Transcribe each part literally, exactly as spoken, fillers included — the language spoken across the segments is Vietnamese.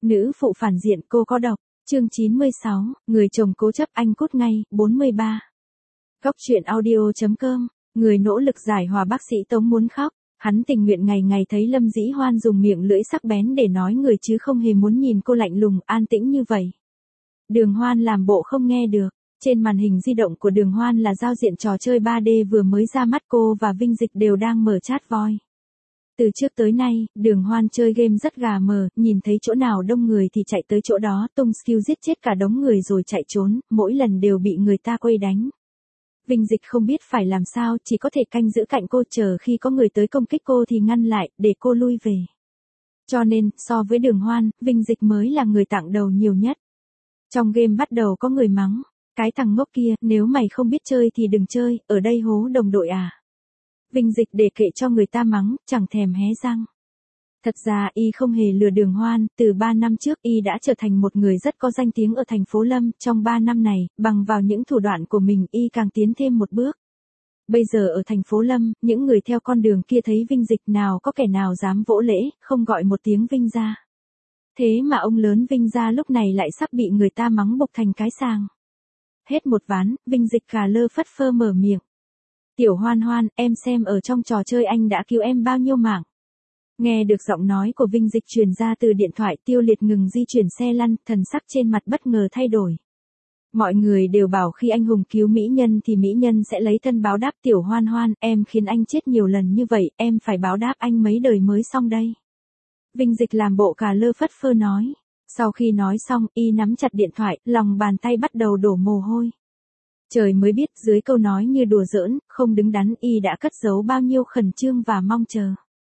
Nữ phụ phản diện cô có độc. Chương chín mươi sáu, người chồng cố chấp anh cút ngay. bốn mươi ba. Góc truyện audio.com. Người nỗ lực giải hòa bác sĩ Tống muốn khóc. Hắn tình nguyện ngày ngày thấy Lâm Dĩ Hoan dùng miệng lưỡi sắc bén để nói người chứ không hề muốn nhìn cô lạnh lùng, an tĩnh như vậy. Đường Hoan làm bộ không nghe được. Trên màn hình di động của Đường Hoan là giao diện trò chơi ba D vừa mới ra mắt, cô và Vinh Dịch đều đang mở chat voi. Từ trước tới nay, Đường Hoan chơi game rất gà mờ, nhìn thấy chỗ nào đông người thì chạy tới chỗ đó, tung skill giết chết cả đống người rồi chạy trốn, mỗi lần đều bị người ta quây đánh. Vinh Dịch không biết phải làm sao, chỉ có thể canh giữ cạnh cô, chờ khi có người tới công kích cô thì ngăn lại, để cô lui về. Cho nên, so với Đường Hoan, Vinh Dịch mới là người tặng đầu nhiều nhất. Trong game bắt đầu có người mắng, cái thằng ngốc kia, nếu mày không biết chơi thì đừng chơi, ở đây hố đồng đội à. Vinh Dịch để kệ cho người ta mắng, chẳng thèm hé răng. Thật ra y không hề lừa Đường Hoan, từ ba năm trước y đã trở thành một người rất có danh tiếng ở thành phố Lâm, trong ba năm này, bằng vào những thủ đoạn của mình y càng tiến thêm một bước. Bây giờ ở thành phố Lâm, những người theo con đường kia thấy Vinh Dịch nào có kẻ nào dám vỗ lễ, không gọi một tiếng Vinh gia. Thế mà ông lớn Vinh gia lúc này lại sắp bị người ta mắng bộc thành cái sàng. Hết một ván, Vinh Dịch cà lơ phất phơ mở miệng. Tiểu Hoan Hoan, em xem ở trong trò chơi anh đã cứu em bao nhiêu mạng. Nghe được giọng nói của Vinh Dịch truyền ra từ điện thoại, Tiêu Liệt ngừng di chuyển xe lăn, thần sắc trên mặt bất ngờ thay đổi. Mọi người đều bảo khi anh hùng cứu mỹ nhân thì mỹ nhân sẽ lấy thân báo đáp. Tiểu Hoan Hoan, em khiến anh chết nhiều lần như vậy, em phải báo đáp anh mấy đời mới xong đây. Vinh Dịch làm bộ cà lơ phất phơ nói. Sau khi nói xong, y nắm chặt điện thoại, lòng bàn tay bắt đầu đổ mồ hôi. Trời mới biết dưới câu nói như đùa giỡn, không đứng đắn y đã cất giấu bao nhiêu khẩn trương và mong chờ.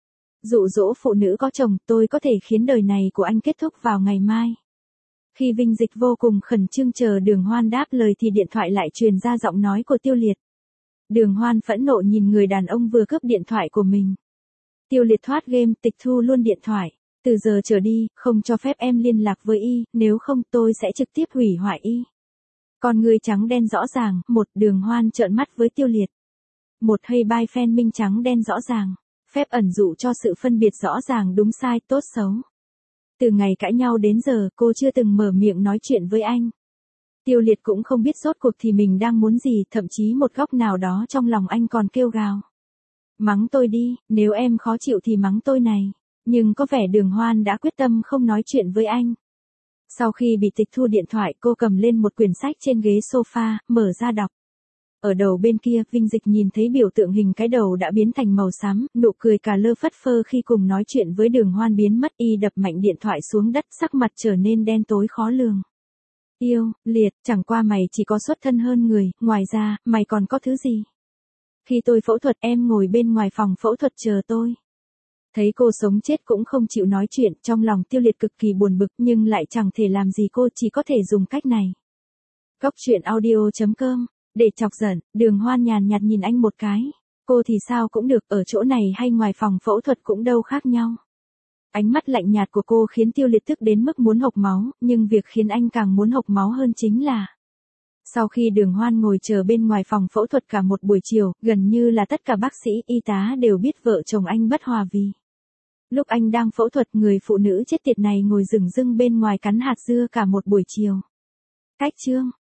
Dụ dỗ phụ nữ có chồng, tôi có thể khiến đời này của anh kết thúc vào ngày mai. Khi Vinh Dịch vô cùng khẩn trương chờ Đường Hoan đáp lời thì điện thoại lại truyền ra giọng nói của Tiêu Liệt. Đường Hoan phẫn nộ nhìn người đàn ông vừa cướp điện thoại của mình. Tiêu Liệt thoát game, tịch thu luôn điện thoại. Từ giờ trở đi, không cho phép em liên lạc với y, nếu không tôi sẽ trực tiếp hủy hoại y. Con người trắng đen rõ ràng, một. Đường Hoan trợn mắt với Tiêu Liệt. Một hay bai phen minh trắng đen rõ ràng. Phép ẩn dụ cho sự phân biệt rõ ràng đúng sai, tốt xấu. Từ ngày cãi nhau đến giờ, cô chưa từng mở miệng nói chuyện với anh. Tiêu Liệt cũng không biết rốt cuộc thì mình đang muốn gì, thậm chí một góc nào đó trong lòng anh còn kêu gào. Mắng tôi đi, nếu em khó chịu thì mắng tôi này. Nhưng có vẻ Đường Hoan đã quyết tâm không nói chuyện với anh. Sau khi bị tịch thu điện thoại, cô cầm lên một quyển sách trên ghế sofa, mở ra đọc. Ở đầu bên kia, Vinh Dịch nhìn thấy biểu tượng hình cái đầu đã biến thành màu xám, nụ cười cà lơ phất phơ khi cùng nói chuyện với Đường Hoan biến mất, y đập mạnh điện thoại xuống đất, sắc mặt trở nên đen tối khó lường. Yêu, Liệt, chẳng qua mày chỉ có xuất thân hơn người, ngoài ra, mày còn có thứ gì? Khi tôi phẫu thuật, em ngồi bên ngoài phòng phẫu thuật chờ tôi. Thấy cô sống chết cũng không chịu nói chuyện, trong lòng Tiêu Liệt cực kỳ buồn bực nhưng lại chẳng thể làm gì, cô chỉ có thể dùng cách này. Góc truyện audio.com. Để chọc giận, Đường Hoan nhàn nhạt nhìn anh một cái. Cô thì sao cũng được, ở chỗ này hay ngoài phòng phẫu thuật cũng đâu khác nhau. Ánh mắt lạnh nhạt của cô khiến Tiêu Liệt tức đến mức muốn hộc máu, nhưng việc khiến anh càng muốn hộc máu hơn chính là sau khi Đường Hoan ngồi chờ bên ngoài phòng phẫu thuật cả một buổi chiều, gần như là tất cả bác sĩ, y tá đều biết vợ chồng anh bất hòa vì lúc anh đang phẫu thuật, người phụ nữ chết tiệt này ngồi dửng dưng bên ngoài cắn hạt dưa cả một buổi chiều. Cách chương